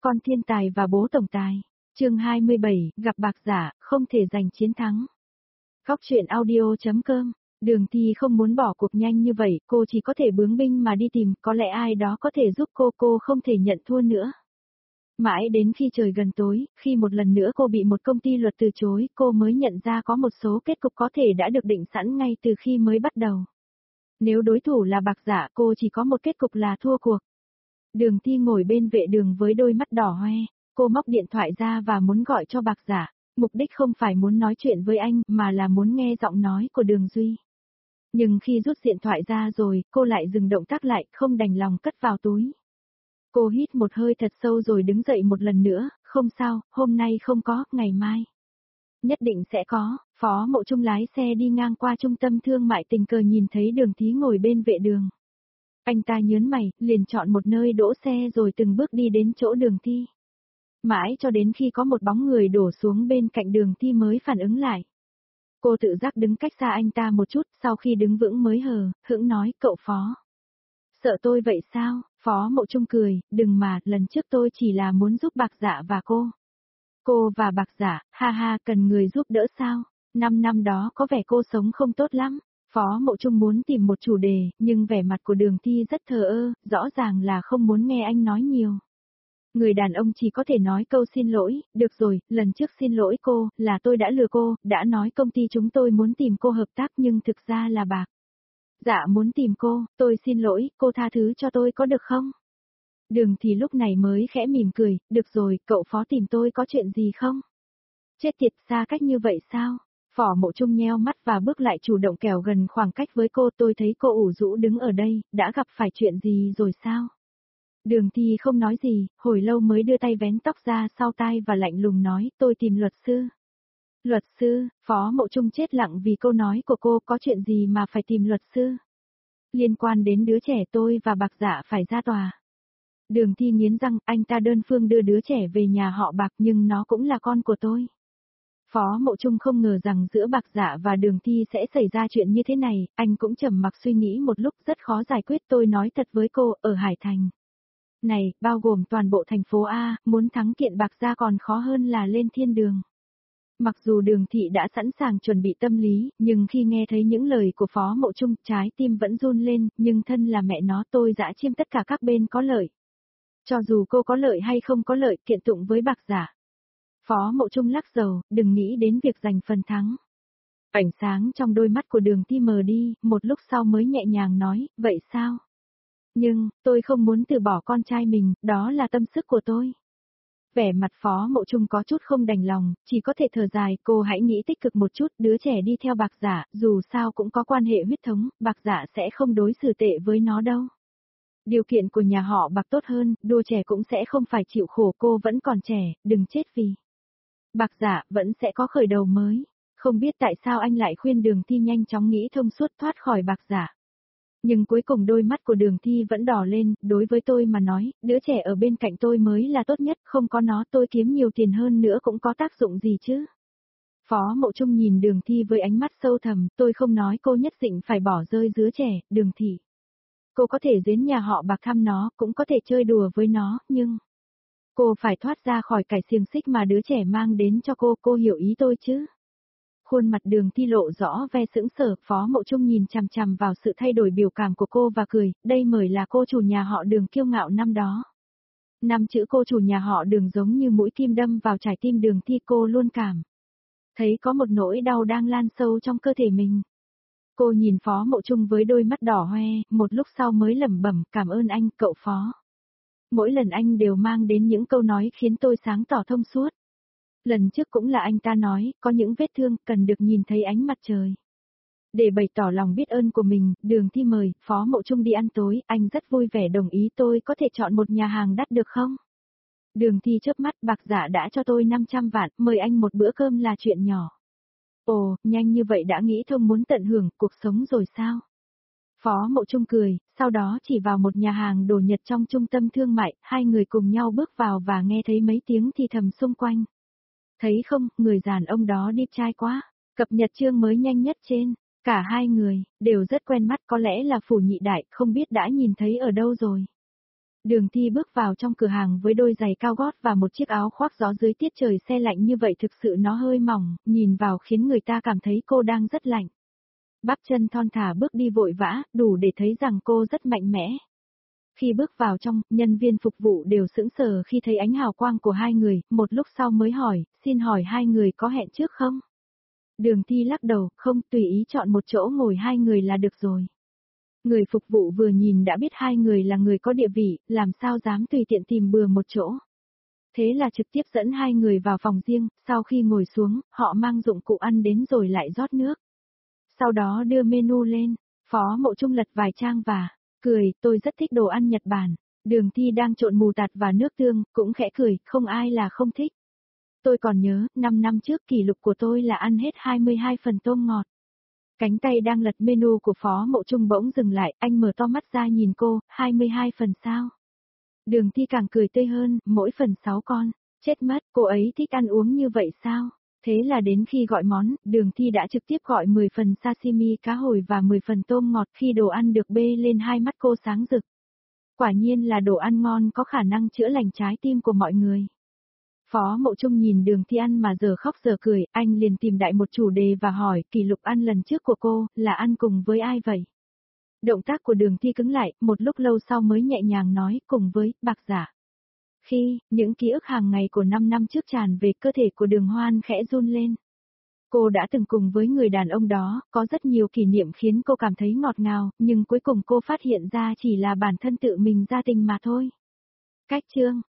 Con thiên tài và bố tổng tài. Chương 27, gặp Bạc Giả, không thể giành chiến thắng. Góc truyện audio.com. Đường Thi không muốn bỏ cuộc nhanh như vậy, cô chỉ có thể bướng binh mà đi tìm, có lẽ ai đó có thể giúp cô không thể nhận thua nữa. Mãi đến khi trời gần tối, khi một lần nữa cô bị một công ty luật từ chối, cô mới nhận ra có một số kết cục có thể đã được định sẵn ngay từ khi mới bắt đầu. Nếu đối thủ là Bạc Giả, cô chỉ có một kết cục là thua cuộc. Đường Thi ngồi bên vệ đường với đôi mắt đỏ hoe, cô móc điện thoại ra và muốn gọi cho Bạc Giả, mục đích không phải muốn nói chuyện với anh mà là muốn nghe giọng nói của Đường Duy. Nhưng khi rút điện thoại ra rồi, cô lại dừng động tác lại, không đành lòng cất vào túi. Cô hít một hơi thật sâu rồi đứng dậy một lần nữa, không sao, hôm nay không có, ngày mai. Nhất định sẽ có. Phó Mộ Trung lái xe đi ngang qua trung tâm thương mại, tình cờ nhìn thấy Đường Thi ngồi bên vệ đường. Anh ta nhớn mày, liền chọn một nơi đỗ xe rồi từng bước đi đến chỗ Đường Thi. Mãi cho đến khi có một bóng người đổ xuống bên cạnh Đường Thi mới phản ứng lại. Cô tự giác đứng cách xa anh ta một chút, sau khi đứng vững mới hững nói, cậu Phó. Sợ tôi vậy sao? Phó Mộ Trung cười, đừng mà, lần trước tôi chỉ là muốn giúp Bạc Giả và cô. Cô và Bạc Giả, ha ha, cần người giúp đỡ sao? 5 năm đó có vẻ cô sống không tốt lắm. Phó Mộ Trung muốn tìm một chủ đề, nhưng vẻ mặt của Đường Thi rất thờ ơ, rõ ràng là không muốn nghe anh nói nhiều. Người đàn ông chỉ có thể nói câu xin lỗi, được rồi, lần trước xin lỗi cô, là tôi đã lừa cô, đã nói công ty chúng tôi muốn tìm cô hợp tác nhưng thực ra là Bạc Giả muốn tìm cô, tôi xin lỗi, cô tha thứ cho tôi có được không? Đường Thi lúc này mới khẽ mỉm cười, được rồi, cậu Phó tìm tôi có chuyện gì không? Chết tiệt, xa cách như vậy sao? Phó Mộ Trung nheo mắt và bước lại chủ động kẻo gần khoảng cách với cô, tôi thấy cô ủ rũ đứng ở đây, đã gặp phải chuyện gì rồi sao? Đường Thi không nói gì, hồi lâu mới đưa tay vén tóc ra sau tai và lạnh lùng nói, tôi tìm luật sư. Luật sư? Phó Mộ Trung chết lặng vì câu nói của cô, có chuyện gì mà phải tìm luật sư? Liên quan đến đứa trẻ tôi và Bạc Giả phải ra tòa. Đường Thi nghiến răng, anh ta đơn phương đưa đứa trẻ về nhà họ Bạc nhưng nó cũng là con của tôi. Phó Mộ Trung không ngờ rằng giữa Bạc Giả và Đường Thi sẽ xảy ra chuyện như thế này, anh cũng trầm mặc suy nghĩ một lúc, rất khó giải quyết. Tôi nói thật với cô, ở Hải Thành này, bao gồm toàn bộ thành phố A, muốn thắng kiện Bạc Gia còn khó hơn là lên thiên đường. Mặc dù Đường Thị đã sẵn sàng chuẩn bị tâm lý, nhưng khi nghe thấy những lời của Phó Mộ Trung, trái tim vẫn run lên, nhưng thân là mẹ nó, tôi dã chiêm tất cả các bên có lợi. Cho dù cô có lợi hay không có lợi, kiện tụng với Bạc Giả. Phó Mộ Trung lắc đầu, đừng nghĩ đến việc giành phần thắng. Ánh sáng trong đôi mắt của Đường Thi mờ đi, một lúc sau mới nhẹ nhàng nói, vậy sao? Nhưng, tôi không muốn từ bỏ con trai mình, đó là tâm sức của tôi. Vẻ mặt Phó Mộ Trung có chút không đành lòng, chỉ có thể thở dài, cô hãy nghĩ tích cực một chút, đứa trẻ đi theo Bạc Giả, dù sao cũng có quan hệ huyết thống, Bạc Giả sẽ không đối xử tệ với nó đâu. Điều kiện của nhà họ Bạc tốt hơn, đứa trẻ cũng sẽ không phải chịu khổ, cô vẫn còn trẻ, đừng chết vì Bạc Giả, vẫn sẽ có khởi đầu mới. Không biết tại sao anh lại khuyên Đường Thi nhanh chóng nghĩ thông suốt thoát khỏi Bạc Giả. Nhưng cuối cùng đôi mắt của Đường Thi vẫn đỏ lên, đối với tôi mà nói, đứa trẻ ở bên cạnh tôi mới là tốt nhất, không có nó tôi kiếm nhiều tiền hơn nữa cũng có tác dụng gì chứ. Phó Mộ Trung nhìn Đường Thi với ánh mắt sâu thẳm, tôi không nói cô nhất định phải bỏ rơi đứa trẻ, Đường Thị. Cô có thể đến nhà họ Bạc thăm nó, cũng có thể chơi đùa với nó, nhưng cô phải thoát ra khỏi cái xiềng xích mà đứa trẻ mang đến cho cô hiểu ý tôi chứ? Khuôn mặt Đường Thi lộ rõ vẻ sững sờ, Phó Mộ Trung nhìn chằm chằm vào sự thay đổi biểu cảm của cô và cười, đây mới là cô chủ nhà họ Đường kiêu ngạo năm đó. 5 chữ cô chủ nhà họ Đường giống như mũi kim đâm vào trái tim Đường Thi, cô luôn cảm thấy có một nỗi đau đang lan sâu trong cơ thể mình. Cô nhìn Phó Mộ Trung với đôi mắt đỏ hoe, một lúc sau mới lẩm bẩm, cảm ơn anh, cậu Phó. Mỗi lần anh đều mang đến những câu nói khiến tôi sáng tỏ thông suốt. Lần trước cũng là anh ta nói, có những vết thương, cần được nhìn thấy ánh mặt trời. Để bày tỏ lòng biết ơn của mình, Đường Thi mời, Phó Mộ Trung đi ăn tối, anh rất vui vẻ đồng ý, tôi có thể chọn một nhà hàng đắt được không? Đường Thi chớp mắt, Bạc Giả đã cho tôi 500 vạn, mời anh một bữa cơm là chuyện nhỏ. Ồ, nhanh như vậy đã nghĩ thông muốn tận hưởng cuộc sống rồi sao? Phó Mộ Trung cười, sau đó chỉ vào một nhà hàng đồ Nhật trong trung tâm thương mại, hai người cùng nhau bước vào và nghe thấy mấy tiếng thì thầm xung quanh. Thấy không, người đàn ông đó điệp trai quá. Cập nhật chương mới nhanh nhất trên. Cả hai người, đều rất quen mắt, có lẽ là Phủ Nhị Đại, không biết đã nhìn thấy ở đâu rồi. Đường Thi bước vào trong cửa hàng với đôi giày cao gót và một chiếc áo khoác gió dưới tiết trời se lạnh như vậy thực sự nó hơi mỏng, nhìn vào khiến người ta cảm thấy cô đang rất lạnh. Bắp chân thon thả bước đi vội vã, đủ để thấy rằng cô rất mạnh mẽ. Khi bước vào trong, nhân viên phục vụ đều sững sờ khi thấy ánh hào quang của hai người, một lúc sau mới hỏi, xin hỏi hai người có hẹn trước không? Đường Thi lắc đầu, không, tùy ý chọn một chỗ ngồi hai người là được rồi. Người phục vụ vừa nhìn đã biết hai người là người có địa vị, làm sao dám tùy tiện tìm bừa một chỗ. Thế là trực tiếp dẫn hai người vào phòng riêng, sau khi ngồi xuống, họ mang dụng cụ ăn đến rồi lại rót nước. Sau đó đưa menu lên, Phó Mộ Trung lật vài trang và cười, tôi rất thích đồ ăn Nhật Bản. Đường Thi đang trộn mù tạt và nước tương, cũng khẽ cười, không ai là không thích. Tôi còn nhớ, 5 năm trước kỷ lục của tôi là ăn hết 22 phần tôm ngọt. Cánh tay đang lật menu của Phó Mộ Trung bỗng dừng lại, anh mở to mắt ra nhìn cô, 22 phần sao? Đường Thi càng cười tươi hơn, mỗi phần 6 con. Chết mất, cô ấy thích ăn uống như vậy sao? Thế là đến khi gọi món, Đường Thi đã trực tiếp gọi 10 phần sashimi cá hồi và 10 phần tôm ngọt. Khi đồ ăn được bê lên hai mắt cô sáng rực. Quả nhiên là đồ ăn ngon có khả năng chữa lành trái tim của mọi người. Phó Mộ Trung nhìn Đường Thi ăn mà giờ khóc giờ cười, anh liền tìm đại một chủ đề và hỏi, kỷ lục ăn lần trước của cô, là ăn cùng với ai vậy? Động tác của Đường Thi cứng lại, một lúc lâu sau mới nhẹ nhàng nói, cùng với, Bạc Giả. Khi, những ký ức hàng ngày của 5 năm trước tràn về cơ thể của Đường Hoan khẽ run lên. Cô đã từng cùng với người đàn ông đó, có rất nhiều kỷ niệm khiến cô cảm thấy ngọt ngào, nhưng cuối cùng cô phát hiện ra chỉ là bản thân tự mình ra tình mà thôi. Cách chương